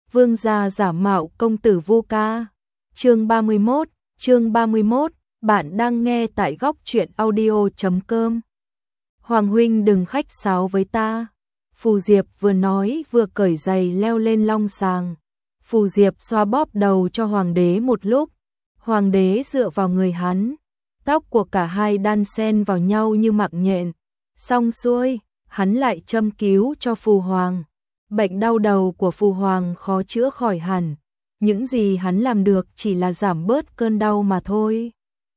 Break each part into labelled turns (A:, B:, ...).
A: Vương gia giả mạo công tử Vu Ca. Chương 31, bạn đang nghe tại góc truyện audio.com. Hoàng huynh đừng khách sáo với ta. Phù Diệp vừa nói vừa cởi giày leo lên long sàng. Phù Diệp xoa bóp đầu cho hoàng đế một lúc. Hoàng đế dựa vào người hắn. Tóc của cả hai đan xen vào nhau như mạng nhện. Xong xuôi, hắn lại châm cứu cho Phù Hoàng. Bệnh đau đầu của Phù Hoàng khó chữa khỏi hẳn. Những gì hắn làm được chỉ là giảm bớt cơn đau mà thôi.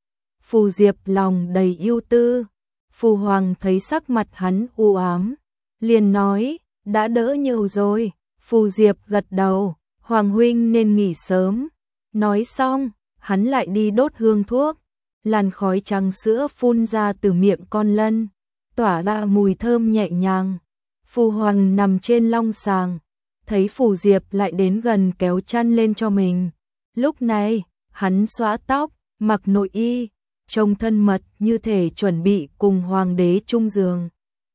A: Phù Diệp lòng đầy ưu tư. Phù Hoàng thấy sắc mặt hắn u ám, liền nói, đã đỡ nhiều rồi. Phù Diệp gật đầu, Hoàng huynh nên nghỉ sớm. Nói xong, hắn lại đi đốt hương thuốc. Làn khói trắng sữa phun ra từ miệng con lân, tỏa ra mùi thơm nhẹ nhàng. Phù Hoàng nằm trên long sàng, thấy Phù Diệp lại đến gần kéo chăn lên cho mình. Lúc này, hắn xõa tóc, mặc nội y, trông thân mật như thể chuẩn bị cùng hoàng đế chung giường.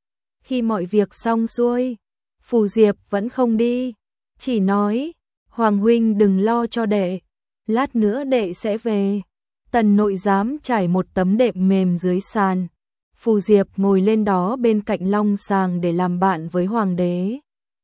A: Khi mọi việc xong xuôi, Phù Diệp vẫn không đi, chỉ nói, Hoàng huynh đừng lo cho đệ, lát nữa đệ sẽ về. Tần nội giám trải một tấm đệm mềm dưới sàn. Phù Diệp ngồi lên đó bên cạnh long sàng để làm bạn với hoàng đế.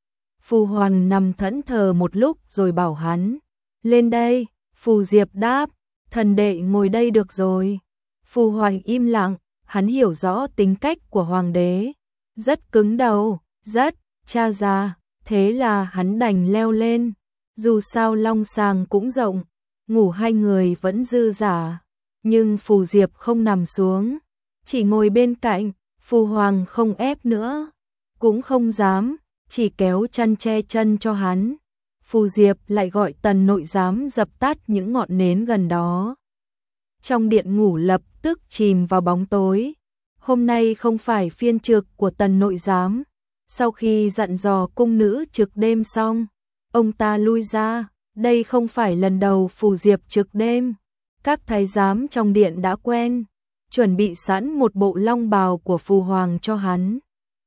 A: Phù Hoàng nằm thẫn thờ một lúc rồi bảo hắn, lên đây. Phù Diệp đáp, thần đệ ngồi đây được rồi. Phù Hoàng im lặng, hắn hiểu rõ tính cách của hoàng đế. Rất cứng đầu, rất cha già, thế là hắn đành leo lên. Dù sao long sàng cũng rộng, ngủ hai người vẫn dư dả. Nhưng Phù Diệp không nằm xuống, chỉ ngồi bên cạnh. Phù Hoàng không ép nữa, cũng không dám, chỉ kéo chăn che chân cho hắn. Phù Diệp lại gọi Tần nội giám dập tắt những ngọn nến gần đó. Trong điện ngủ lập tức chìm vào bóng tối. Hôm nay không phải phiên trực của Tần nội giám. Sau khi dặn dò cung nữ trực đêm xong, ông ta lui ra. Đây không phải lần đầu Phù Diệp trực đêm. Các thái giám trong điện đã quen, chuẩn bị sẵn một bộ long bào của Phù Hoàng cho hắn.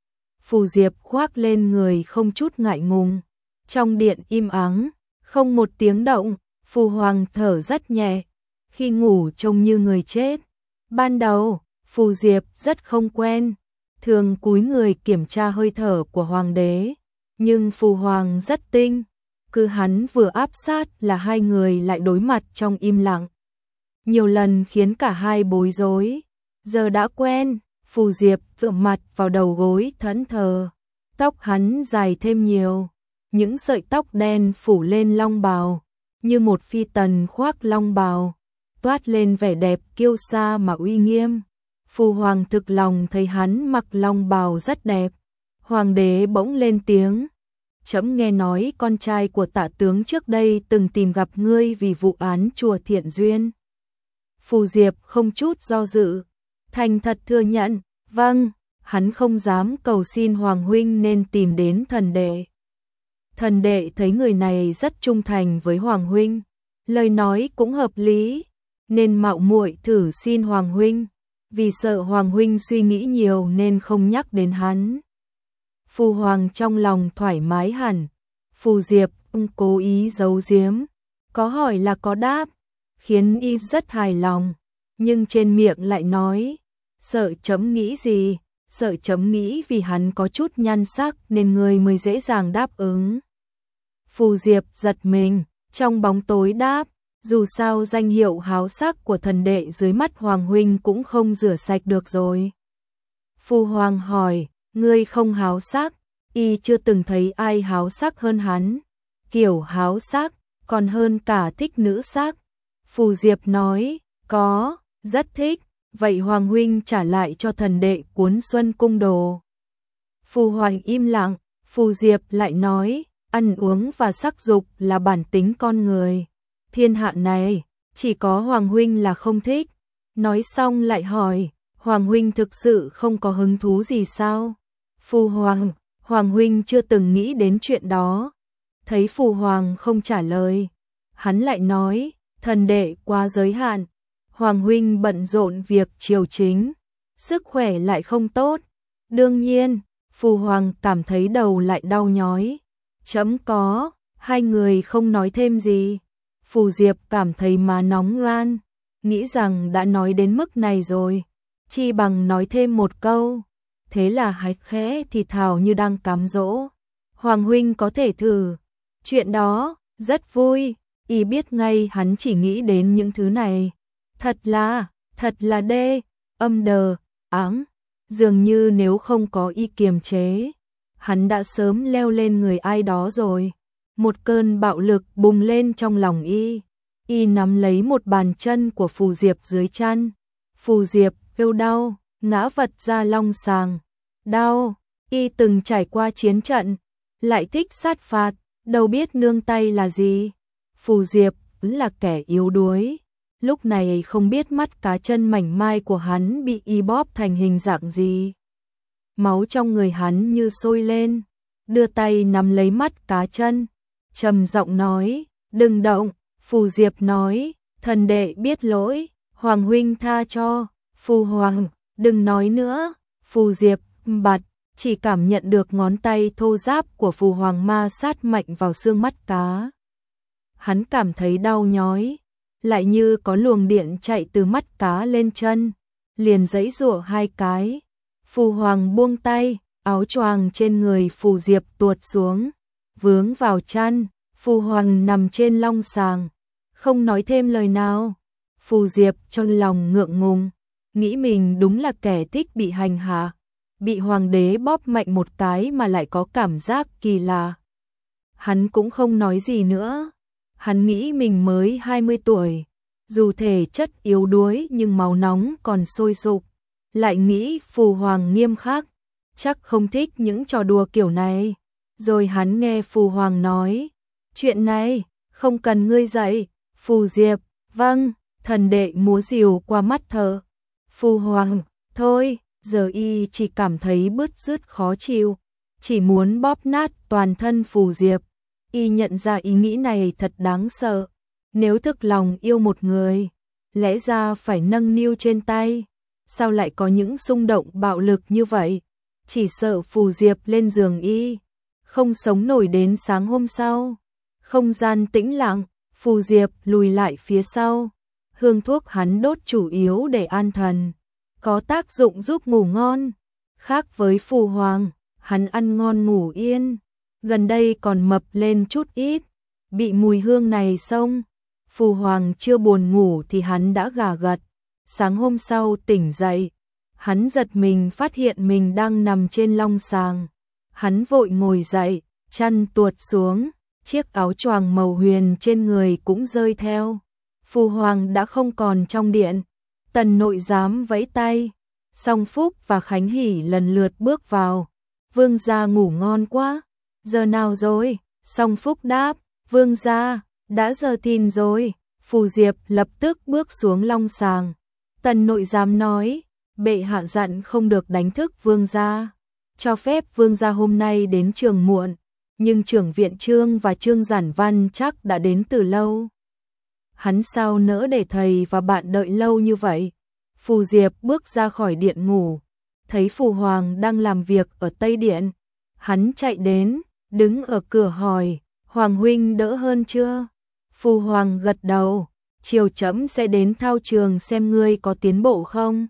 A: Phù Diệp khoác lên người không chút ngại ngùng. Trong điện im ắng, không một tiếng động. Phù Hoàng thở rất nhẹ, khi ngủ trông như người chết. Ban đầu, Phù Diệp rất không quen, thường cúi người kiểm tra hơi thở của hoàng đế. Nhưng Phù Hoàng rất tinh, cứ hắn vừa áp sát là hai người lại đối mặt trong im lặng. Nhiều lần khiến cả hai bối rối. Giờ đã quen, Phù Diệp tựa mặt vào đầu gối thẫn thờ. Tóc hắn dài thêm nhiều, những sợi tóc đen phủ lên long bào, như một phi tần khoác long bào, toát lên vẻ đẹp kiêu sa mà uy nghiêm. Phù Hoàng thực lòng thấy hắn mặc long bào rất đẹp. Hoàng đế bỗng lên tiếng, trẫm nghe nói con trai của Tạ tướng trước đây từng tìm gặp ngươi vì vụ án chùa Thiện Duyên. Phù Diệp không chút do dự, thành thật thừa nhận, vâng. Hắn không dám cầu xin Hoàng huynh nên tìm đến thần đệ. Thần đệ thấy người này rất trung thành với Hoàng huynh, lời nói cũng hợp lý, nên mạo muội thử xin Hoàng huynh. Vì sợ Hoàng huynh suy nghĩ nhiều nên không nhắc đến hắn. Phù Hoàng trong lòng thoải mái hẳn. Phù Diệp không cố ý giấu giếm, có hỏi là có đáp, khiến y rất hài lòng. Nhưng trên miệng lại nói, sợ chấm nghĩ gì? Sợ chấm nghĩ vì hắn có chút nhan sắc nên người mới dễ dàng đáp ứng. Phù Diệp giật mình, trong bóng tối đáp, dù sao danh hiệu háo sắc của thần đệ dưới mắt Hoàng huynh cũng không rửa sạch được rồi. Phù Hoàng hỏi, ngươi không háo sắc? Y chưa từng thấy ai háo sắc hơn hắn. Kiểu háo sắc, còn hơn cả thích nữ sắc. Phù Diệp nói, có, rất thích. Vậy Hoàng huynh trả lại cho thần đệ cuốn Xuân Cung Đồ. Phù Hoàng im lặng. Phù Diệp lại nói, ăn uống và sắc dục là bản tính con người. Thiên hạ này, chỉ có Hoàng huynh là không thích. Nói xong lại hỏi, Hoàng huynh thực sự không có hứng thú gì sao? Phù Hoàng, Hoàng huynh chưa từng nghĩ đến chuyện đó. Thấy Phù Hoàng không trả lời, hắn lại nói, thần đệ quá giới hạn. Hoàng huynh bận rộn việc triều chính, sức khỏe lại không tốt. Đương nhiên, Phù Hoàng cảm thấy đầu lại đau nhói. Chấm có Hai người không nói thêm gì. Phù Diệp cảm thấy má nóng ran, nghĩ rằng đã nói đến mức này rồi, chi bằng nói thêm một câu. Thế là hái khẽ thì thào như đang cám dỗ. Hoàng huynh có thể thử. Chuyện đó, rất vui. Y biết ngay hắn chỉ nghĩ đến những thứ này. Thật là đê, âm đờ, áng. Dường như nếu không có y kiềm chế, hắn đã sớm leo lên người ai đó rồi. Một cơn bạo lực bùng lên trong lòng y. Y nắm lấy một bàn chân của Phù Diệp dưới chân. Phù Diệp kêu đau, ngã vật ra long sàng. Đau, y từng trải qua chiến trận, lại thích sát phạt, đâu biết nương tay là gì. Phù Diệp là kẻ yếu đuối. Lúc này không biết mắt cá chân mảnh mai của hắn bị y bóp thành hình dạng gì. Máu trong người hắn như sôi lên, đưa tay nắm lấy mắt cá chân, trầm giọng nói, đừng động. Phù Diệp nói, thần đệ biết lỗi, Hoàng huynh tha cho. Phù Hoàng, đừng nói nữa. Phù Diệp bạt, chỉ cảm nhận được ngón tay thô ráp của Phù Hoàng ma sát mạnh vào xương mắt cá. Hắn cảm thấy đau nhói, lại như có luồng điện chạy từ mắt cá lên chân, liền giãy giụa hai cái. Phù Hoàng buông tay, áo choàng trên người Phù Diệp tuột xuống, vướng vào chân. Phù Hoàng nằm trên long sàng, không nói thêm lời nào. Phù Diệp trong lòng ngượng ngùng, nghĩ mình đúng là kẻ thích bị hành hạ, bị hoàng đế bóp mạnh một cái mà lại có cảm giác kỳ lạ. Hắn cũng không nói gì nữa. Hắn nghĩ mình mới 20 tuổi, dù thể chất yếu đuối nhưng máu nóng còn sôi sục. Lại nghĩ Phù Hoàng nghiêm khắc, chắc không thích những trò đùa kiểu này. Rồi hắn nghe Phù Hoàng nói, chuyện này không cần ngươi dạy. Phù Diệp, vâng, thần đệ múa rìu qua mắt thợ. Phù Hoàng, thôi, giờ y chỉ cảm thấy bứt rứt khó chịu, chỉ muốn bóp nát toàn thân Phù Diệp. Y nhận ra ý nghĩ này thật đáng sợ. Nếu thực lòng yêu một người, lẽ ra phải nâng niu trên tay, sao lại có những xung động bạo lực như vậy? Chỉ sợ Phù Diệp lên giường y, không sống nổi đến sáng hôm sau. Không gian tĩnh lặng, Phù Diệp lùi lại phía sau. Hương thuốc hắn đốt chủ yếu để an thần, có tác dụng giúp ngủ ngon. Khác với Phù Hoàng, hắn ăn ngon ngủ yên, gần đây còn mập lên chút ít, bị mùi hương này xông. Phù Hoàng chưa buồn ngủ thì hắn đã gà gật. Sáng hôm sau tỉnh dậy, hắn giật mình phát hiện mình đang nằm trên long sàng. Hắn vội ngồi dậy, chăn tuột xuống, chiếc áo choàng màu huyền trên người cũng rơi theo. Phù Hoàng đã không còn trong điện. Tần nội giám vẫy tay, Song Phúc và Khánh Hỷ lần lượt bước vào. Vương gia ngủ ngon quá. Giờ nào rồi? Song Phúc đáp, vương gia, đã giờ thìn rồi. Phù Diệp lập tức bước xuống long sàng. Tần nội giám nói, bệ hạ dặn không được đánh thức vương gia, cho phép vương gia hôm nay đến trường muộn, nhưng trưởng viện Trương và Trương Giản Văn chắc đã đến từ lâu. Hắn sao nỡ để thầy và bạn đợi lâu như vậy? Phù Diệp bước ra khỏi điện ngủ, thấy Phù Hoàng đang làm việc ở Tây Điện. Hắn chạy đến, đứng ở cửa hỏi, Hoàng huynh đỡ hơn chưa? Phù Hoàng gật đầu, chiều trẫm sẽ đến thao trường xem ngươi có tiến bộ không.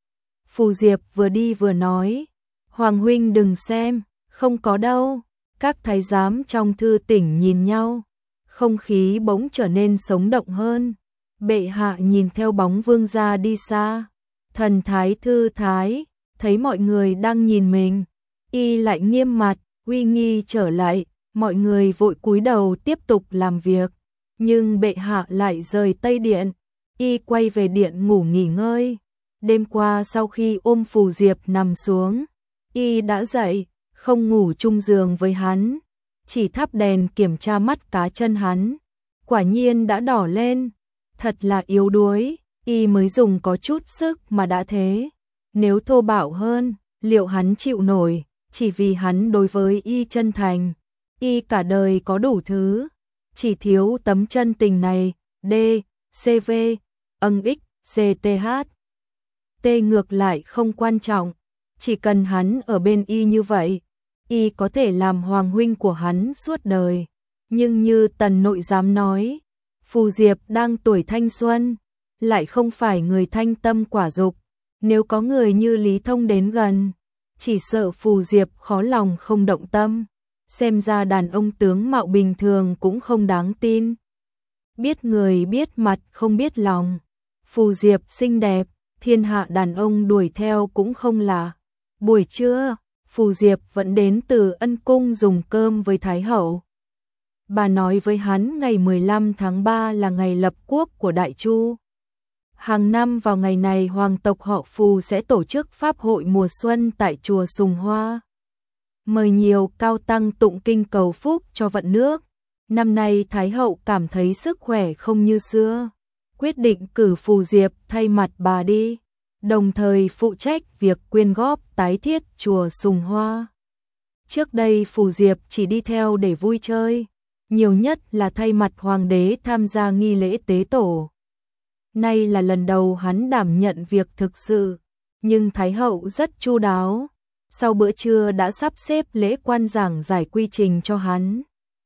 A: Phù Diệp vừa đi vừa nói, Hoàng huynh đừng xem, không có đâu. Các thái giám trong thư tỉnh nhìn nhau, không khí bỗng trở nên sống động hơn. Bệ hạ nhìn theo bóng vương gia đi xa, thần thái thư thái, thấy mọi người đang nhìn mình, y lại nghiêm mặt, uy nghi trở lại. Mọi người vội cúi đầu tiếp tục làm việc, nhưng bệ hạ lại rời Tây Điện, y quay về điện ngủ nghỉ ngơi. Đêm qua sau khi ôm Phù Diệp nằm xuống, y đã dậy, không ngủ chung giường với hắn, chỉ thắp đèn kiểm tra mắt cá chân hắn, quả nhiên đã đỏ lên. Thật là yếu đuối, y mới dùng có chút sức mà đã thế. Nếu thô bạo hơn, liệu hắn chịu nổi? Chỉ vì hắn đối với y chân thành, y cả đời có đủ thứ, chỉ thiếu tấm chân tình này. D, CV, âng x, CTH. T ngược lại không quan trọng, chỉ cần hắn ở bên y như vậy, y có thể làm hoàng huynh của hắn suốt đời. Nhưng như Tần nội giám nói, Phù Diệp đang tuổi thanh xuân, lại không phải người thanh tâm quả dục, nếu có người như Lý Thông đến gần, chỉ sợ Phù Diệp khó lòng không động tâm, xem ra đàn ông tướng mạo bình thường cũng không đáng tin. Biết người biết mặt không biết lòng, Phù Diệp xinh đẹp, thiên hạ đàn ông đuổi theo cũng không lạ. Buổi trưa, Phù Diệp vẫn đến từ Ân Cung dùng cơm với Thái Hậu. Bà nói với hắn ngày 15 tháng 3 là ngày lập quốc của Đại Chu. Hàng năm vào ngày này hoàng tộc họ Phù sẽ tổ chức pháp hội mùa xuân tại chùa Sùng Hoa. Mời nhiều cao tăng tụng kinh cầu phúc cho vận nước. Năm nay Thái Hậu cảm thấy sức khỏe không như xưa, quyết định cử Phù Diệp thay mặt bà đi, đồng thời phụ trách việc quyên góp tái thiết chùa Sùng Hoa. Trước đây Phù Diệp chỉ đi theo để vui chơi, nhiều nhất là thay mặt hoàng đế tham gia nghi lễ tế tổ. Nay là lần đầu hắn đảm nhận việc thực sự, nhưng Thái Hậu rất chu đáo, sau bữa trưa đã sắp xếp lễ quan giảng giải quy trình cho hắn.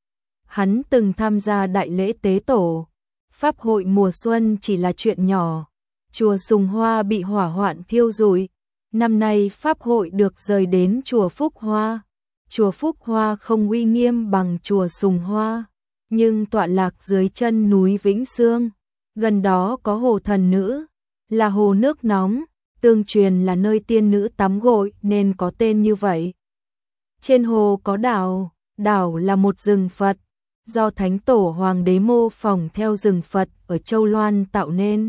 A: Hắn từng tham gia đại lễ tế tổ, pháp hội mùa xuân chỉ là chuyện nhỏ, chùa Sùng Hoa bị hỏa hoạn thiêu rụi, năm nay pháp hội được rời đến chùa Phúc Hoa. Chùa Phúc Hoa không uy nghiêm bằng chùa Sùng Hoa, nhưng tọa lạc dưới chân núi Vĩnh Sương, gần đó có hồ Thần Nữ, là hồ nước nóng, tương truyền là nơi tiên nữ tắm gội nên có tên như vậy. Trên hồ có đảo, đảo là một rừng Phật, do Thánh Tổ Hoàng đế mô phỏng theo rừng Phật ở Châu Loan tạo nên.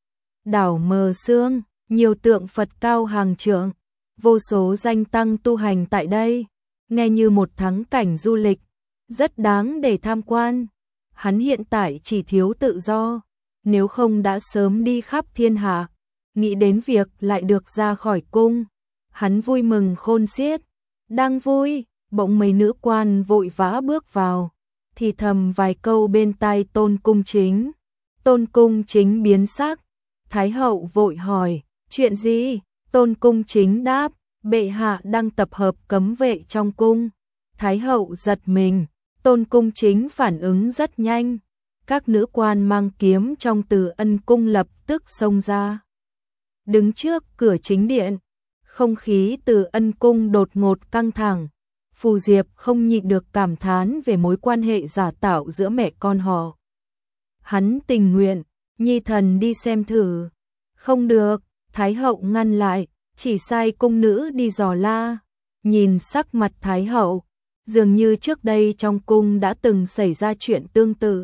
A: Đảo mờ sương, nhiều tượng Phật cao hàng trượng, vô số danh tăng tu hành tại đây, nghe như một thắng cảnh du lịch, rất đáng để tham quan. Hắn hiện tại chỉ thiếu tự do, nếu không đã sớm đi khắp thiên hạ, nghĩ đến việc lại được ra khỏi cung, hắn vui mừng khôn xiết. Đang vui, bỗng mấy nữ quan vội vã bước vào, thì thầm vài câu bên tai Tôn Cung Chính. Tôn Cung Chính biến sắc, Thái Hậu vội hỏi, chuyện gì? Tôn Cung Chính đáp, bệ hạ đang tập hợp cấm vệ trong cung. Thái Hậu giật mình, Tôn Cung Chính phản ứng rất nhanh. Các nữ quan mang kiếm trong Từ Ân cung lập tức xông ra. Đứng trước cửa chính điện, không khí Từ Ân cung đột ngột căng thẳng. Phù Diệp không nhịn được cảm thán về mối quan hệ giả tạo giữa mẹ con họ. Hắn tình nguyện, nhi thần đi xem thử. Không được, Thái Hậu ngăn lại, chỉ sai cung nữ đi dò la. Nhìn sắc mặt Thái Hậu, dường như trước đây trong cung đã từng xảy ra chuyện tương tự.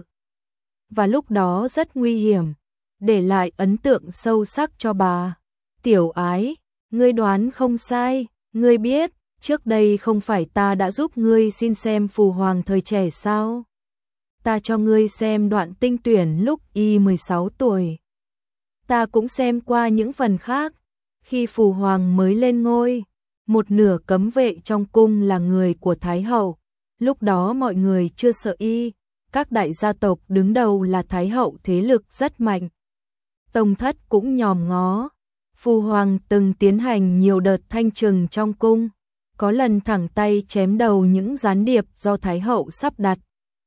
A: Và lúc đó rất nguy hiểm, để lại ấn tượng sâu sắc cho bà. Tiểu ái, ngươi đoán không sai, ngươi biết, trước đây không phải ta đã giúp ngươi xin xem Phù Hoàng thời trẻ sao? Ta cho ngươi xem đoạn tinh tuyển lúc y 16 tuổi. Ta cũng xem qua những phần khác, khi Phù Hoàng mới lên ngôi, một nửa cấm vệ trong cung là người của Thái Hậu, lúc đó mọi người chưa sợ y, các đại gia tộc đứng đầu là Thái Hậu thế lực rất mạnh. Tông thất cũng nhòm ngó, Phù Hoàng từng tiến hành nhiều đợt thanh trừng trong cung, có lần thẳng tay chém đầu những gián điệp do Thái Hậu sắp đặt,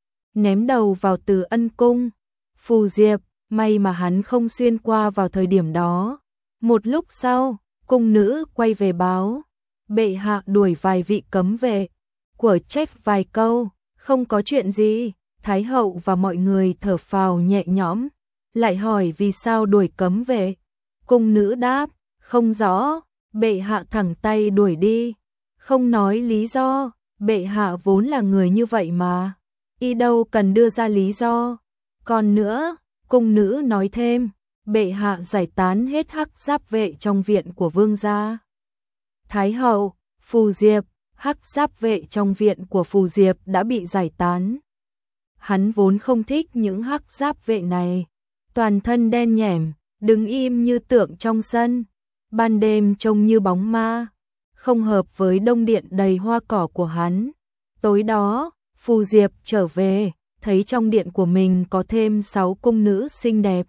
A: ném đầu vào Từ Ân cung. Phù Diệp, may mà hắn không xuyên qua vào thời điểm đó. Một lúc sau, cung nữ quay về báo, bệ hạ đuổi vài vị cấm vệ, quở trách vài câu, không có chuyện gì. Thái Hậu và mọi người thở phào nhẹ nhõm, lại hỏi vì sao đuổi cấm vệ. Cung nữ đáp, không rõ, bệ hạ thẳng tay đuổi đi, không nói lý do, bệ hạ vốn là người như vậy mà, y đâu cần đưa ra lý do. Còn nữa, cung nữ nói thêm, bệ hạ giải tán hết hắc giáp vệ trong viện của vương gia. Thái Hậu, Phù Diệp, hắc giáp vệ trong viện của Phù Diệp đã bị giải tán. Hắn vốn không thích những hắc giáp vệ này, toàn thân đen nhẻm, đứng im như tượng trong sân, ban đêm trông như bóng ma, không hợp với đông điện đầy hoa cỏ của hắn. Tối đó, Phù Diệp trở về, thấy trong điện của mình có thêm 6 cung nữ xinh đẹp.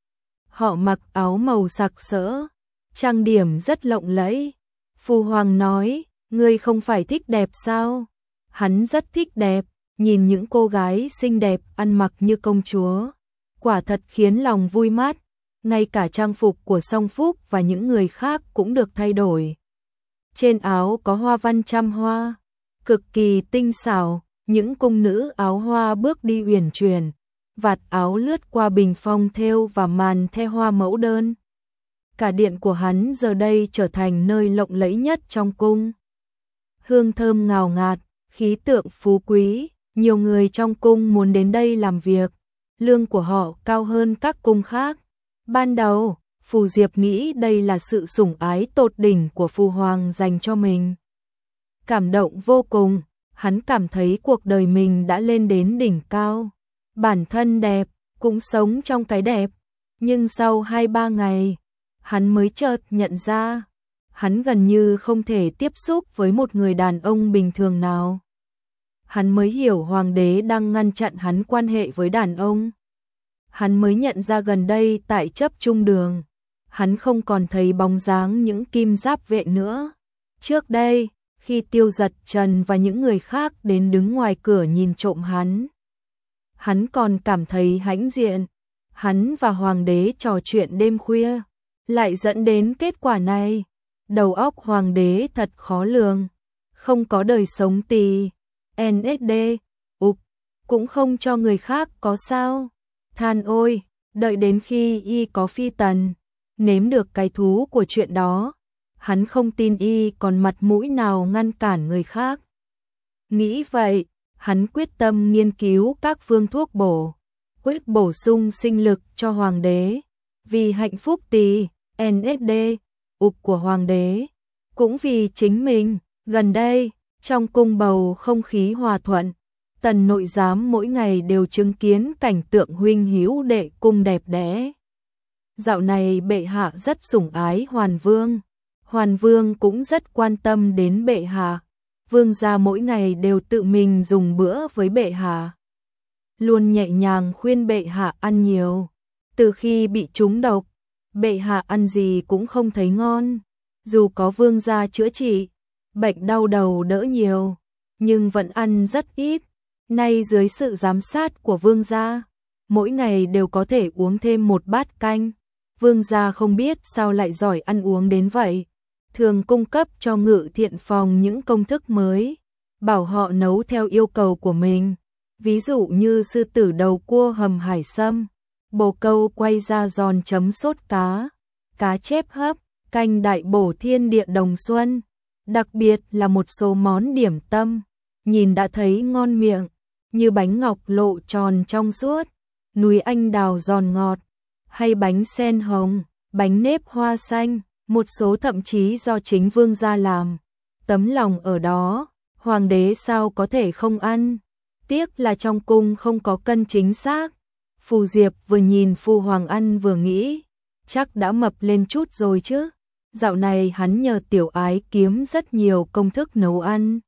A: Họ mặc áo màu sặc sỡ, trang điểm rất lộng lẫy. Phù Hoàng nói, ngươi không phải thích đẹp sao? Hắn rất thích đẹp, nhìn những cô gái xinh đẹp ăn mặc như công chúa, quả thật khiến lòng vui mắt, ngay cả trang phục của Song Phúc và những người khác cũng được thay đổi. Trên áo có hoa văn trăm hoa, cực kỳ tinh xảo, những cung nữ áo hoa bước đi uyển chuyển, vạt áo lướt qua bình phong thêu và màn the hoa mẫu đơn. Cả điện của hắn giờ đây trở thành nơi lộng lẫy nhất trong cung. Hương thơm ngào ngạt, khí tượng phú quý, nhiều người trong cung muốn đến đây làm việc, lương của họ cao hơn các cung khác. Ban đầu, Phù Diệp nghĩ đây là sự sủng ái tột đỉnh của Phu Hoàng dành cho mình. Cảm động vô cùng, hắn cảm thấy cuộc đời mình đã lên đến đỉnh cao. Bản thân đẹp, cũng sống trong cái đẹp. Nhưng sau 2-3 ngày, hắn mới chợt nhận ra, hắn gần như không thể tiếp xúc với một người đàn ông bình thường nào. Hắn mới hiểu Hoàng đế đang ngăn chặn hắn quan hệ với đàn ông. Hắn mới nhận ra gần đây tại Chấp Trung Đường, hắn không còn thấy bóng dáng những kim giáp vệ nữa. Trước đây, khi Tiêu Giật Trần và những người khác đến đứng ngoài cửa nhìn trộm hắn còn cảm thấy hãnh diện. Hắn và Hoàng đế trò chuyện đêm khuya, lại dẫn đến kết quả này. Đầu óc Hoàng đế thật khó lường, không có đời sống tì, NSD, cũng không cho người khác có sao. Than ôi, đợi đến khi y có phi tần, nếm được cái thú của chuyện đó, hắn không tin y còn mặt mũi nào ngăn cản người khác. Nghĩ vậy, hắn quyết tâm nghiên cứu các phương thuốc quyết bổ sung sinh lực cho Hoàng đế, vì hạnh phúc tỳ, NSD, của Hoàng đế, cũng vì chính mình. Gần đây, trong cung bầu không khí hòa thuận, Tần nội giám mỗi ngày đều chứng kiến cảnh tượng huynh hữu đệ cung đẹp đẽ. Dạo này bệ hạ rất sủng ái Hoàn Vương cũng rất quan tâm đến bệ hạ. Vương gia mỗi ngày đều tự mình dùng bữa với bệ hạ, luôn nhẹ nhàng khuyên bệ hạ ăn nhiều. Từ khi bị trúng độc, bệ hạ ăn gì cũng không thấy ngon. Dù có vương gia chữa trị, bệnh đau đầu đỡ nhiều, nhưng vẫn ăn rất ít. Nay dưới sự giám sát của vương gia, mỗi ngày đều có thể uống thêm một bát canh. Vương gia không biết sao lại giỏi ăn uống đến vậy, thường cung cấp cho Ngự Thiện phòng những công thức mới, bảo họ nấu theo yêu cầu của mình. Ví dụ như sư tử đầu cua hầm hải sâm, bồ câu quay ra giòn chấm sốt cá chép hấp, canh đại bổ thiên địa đồng xuân. Đặc biệt là một số món điểm tâm, nhìn đã thấy ngon miệng, như bánh ngọc lộ tròn trong suốt, núi anh đào giòn ngọt, hay bánh sen hồng, bánh nếp hoa xanh, một số thậm chí do chính vương gia làm. Tấm lòng ở đó, Hoàng đế sao có thể không ăn. Tiếc là trong cung không có cân chính xác. Phù Diệp vừa nhìn Phu Hoàng ăn vừa nghĩ, chắc đã mập lên chút rồi chứ. Dạo này hắn nhờ Tiểu Ái kiếm rất nhiều công thức nấu ăn.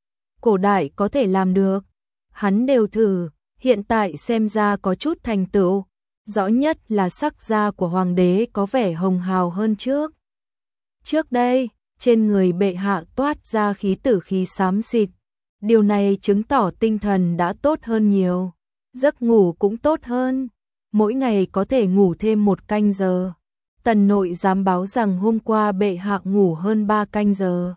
A: Cổ đại có thể làm được, hắn đều thử, hiện tại xem ra có chút thành tựu. Rõ nhất là sắc da của Hoàng đế có vẻ hồng hào hơn trước. Trước đây, trên người bệ hạ toát ra khí tử khí xám xịt. Điều này chứng tỏ tinh thần đã tốt hơn nhiều. Giấc ngủ cũng tốt hơn, mỗi ngày có thể ngủ thêm 1 canh giờ. Tần nội giám báo rằng hôm qua bệ hạ ngủ hơn 3 canh giờ.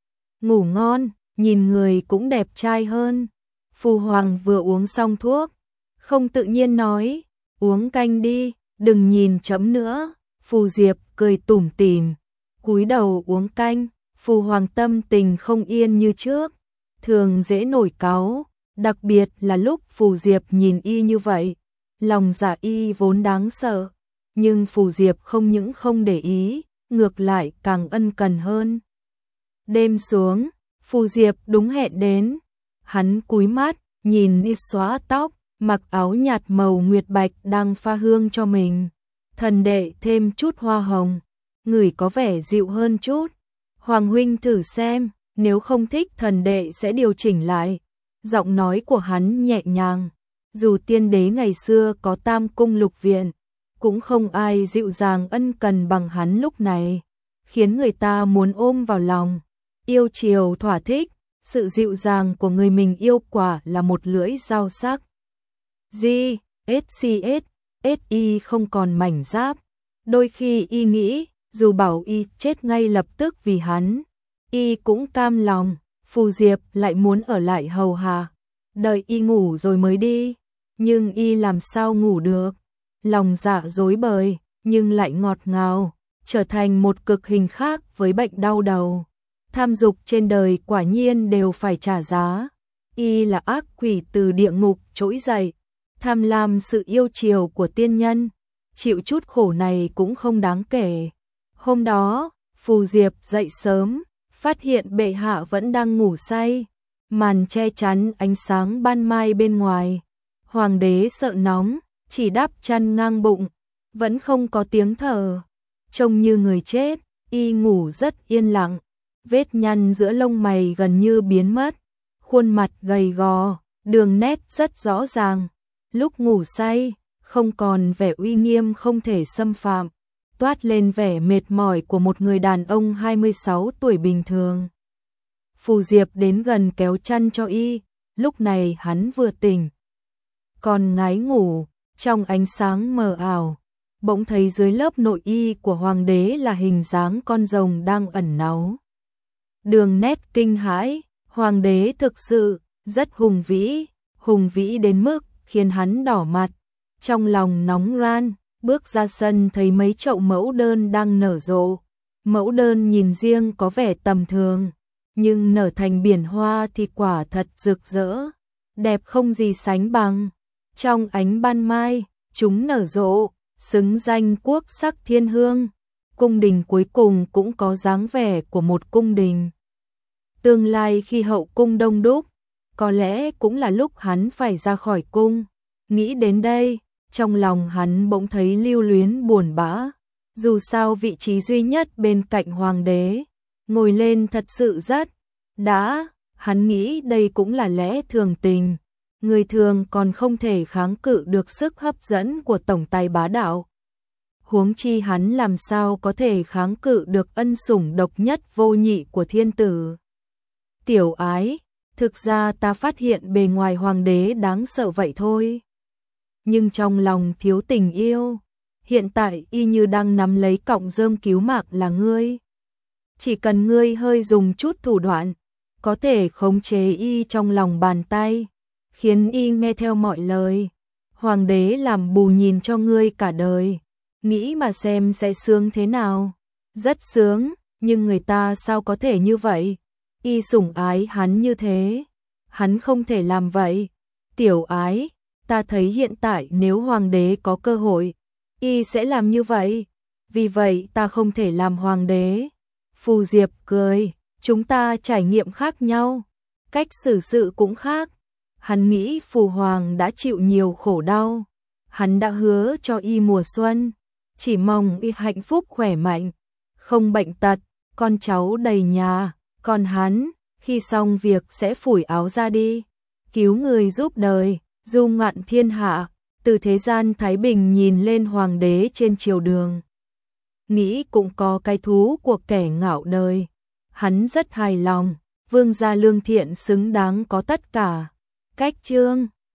A: Ngủ ngon, nhìn người cũng đẹp trai hơn. Phu Hoàng vừa uống xong thuốc, không tự nhiên nói, uống canh đi, đừng nhìn chấm nữa. Phù Diệp cười tủm tỉm, cúi đầu uống canh. Phu Hoàng tâm tình không yên như trước, thường dễ nổi cáu, đặc biệt là lúc Phù Diệp nhìn y như vậy. Lòng dạ y vốn đáng sợ, nhưng Phù Diệp không những không để ý, ngược lại càng ân cần hơn. Đêm xuống, Phù Diệp đúng hẹn đến. Hắn cúi mắt, nhìn y xóa tóc, mặc áo nhạt màu nguyệt bạch đang pha hương cho mình. Thần đệ thêm chút hoa hồng, ngửi có vẻ dịu hơn chút. Hoàng huynh thử xem, nếu không thích thần đệ sẽ điều chỉnh lại. Giọng nói của hắn nhẹ nhàng, dù tiên đế ngày xưa có tam cung lục viện, cũng không ai dịu dàng ân cần bằng hắn lúc này, khiến người ta muốn ôm vào lòng, yêu chiều thỏa thích. Sự dịu dàng của người mình yêu quả là một lưỡi dao sắc. SCS, SI không còn mảnh giáp. Đôi khi y nghĩ, dù bảo y chết ngay lập tức vì hắn, y cũng cam lòng. Phù Diệp lại muốn ở lại hầu hạ, đợi y ngủ rồi mới đi. Nhưng y làm sao ngủ được? Lòng dạ rối bời, nhưng lại ngọt ngào, trở thành một cực hình khác với bệnh đau đầu. Tham dục trên đời quả nhiên đều phải trả giá. Y là ác quỷ từ địa ngục trỗi dậy, tham lam sự yêu chiều của tiên nhân, chịu chút khổ này cũng không đáng kể. Hôm đó, Phù Diệp dậy sớm, phát hiện bệ hạ vẫn đang ngủ say, màn che chắn ánh sáng ban mai bên ngoài. Hoàng đế sợ nóng, chỉ đắp chăn ngang bụng, vẫn không có tiếng thở, trông như người chết. Y ngủ rất yên lặng, vết nhăn giữa lông mày gần như biến mất, khuôn mặt gầy gò, đường nét rất rõ ràng. Lúc ngủ say, không còn vẻ uy nghiêm không thể xâm phạm, toát lên vẻ mệt mỏi của một người đàn ông 26 tuổi bình thường. Phù Diệp đến gần kéo chăn cho y, lúc này hắn vừa tỉnh, còn ngái ngủ. Trong ánh sáng mờ ảo, bỗng thấy dưới lớp nội y của hoàng đế là hình dáng con rồng đang ẩn náu. Đường nét kinh hãi, hoàng đế thực sự rất hùng vĩ đến mức khiến hắn đỏ mặt, trong lòng nóng ran. Bước ra sân thấy mấy chậu mẫu đơn đang nở rộ. Mẫu đơn nhìn riêng có vẻ tầm thường, nhưng nở thành biển hoa thì quả thật rực rỡ, đẹp không gì sánh bằng. Trong ánh ban mai, chúng nở rộ, xứng danh quốc sắc thiên hương. Cung đình cuối cùng cũng có dáng vẻ của một cung đình. Tương lai khi hậu cung đông đúc, có lẽ cũng là lúc hắn phải ra khỏi cung. Nghĩ đến đây, trong lòng hắn bỗng thấy lưu luyến buồn bã. Dù sao vị trí duy nhất bên cạnh hoàng đế, ngồi lên thật sự rất hắn nghĩ đây cũng là lẽ thường tình. Người thường còn không thể kháng cự được sức hấp dẫn của tổng tài bá đạo, huống chi hắn làm sao có thể kháng cự được ân sủng độc nhất vô nhị của thiên tử. Tiểu ái, thực ra ta phát hiện bề ngoài hoàng đế đáng sợ vậy thôi, nhưng trong lòng thiếu tình yêu. Hiện tại y như đang nắm lấy cọng rơm cứu mạng là ngươi. Chỉ cần ngươi hơi dùng chút thủ đoạn, có thể khống chế y trong lòng bàn tay, khiến y nghe theo mọi lời. Hoàng đế làm bù nhìn cho ngươi cả đời, nghĩ mà xem sẽ sướng thế nào. Rất sướng, nhưng người ta sao có thể như vậy? Y sủng ái hắn như thế, hắn không thể làm vậy. Tiểu ái, ta thấy hiện tại nếu hoàng đế có cơ hội, y sẽ làm như vậy. Vì vậy ta không thể làm hoàng đế. Phù Diệp cười, chúng ta trải nghiệm khác nhau, cách xử sự cũng khác. Hắn nghĩ Phù Hoàng đã chịu nhiều khổ đau, hắn đã hứa cho y mùa xuân, chỉ mong y hạnh phúc khỏe mạnh, không bệnh tật, con cháu đầy nhà. Còn hắn, khi xong việc sẽ phủi áo ra đi, cứu người giúp đời, du ngoạn thiên hạ, từ thế gian thái bình nhìn lên hoàng đế trên triều đường. Nghĩ cũng có cái thú của kẻ ngạo đời. Hắn rất hài lòng, vương gia lương thiện xứng đáng có tất cả. Cách chương